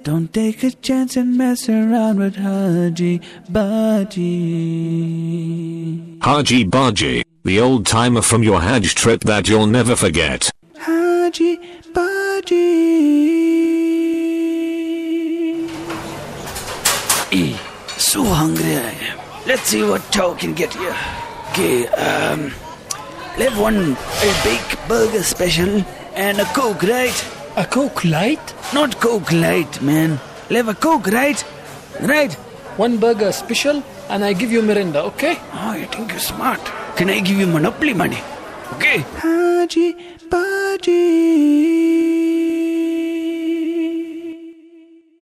Don't take a chance and mess around with Haji Baji. Haji Baji, the old timer from your Hajj trip that you'll never forget. Haji Baji. So hungry I am. Let's see what Chow can get here. Okay, have one a big burger special and a Coke, right? A Coke Light? Not Coke Light, man. Have a Coke, right? Right? One burger special and I give you Mirinda, okay? Oh, you think you're smart. Can I give you Monopoly money? Okay? Haji Baji.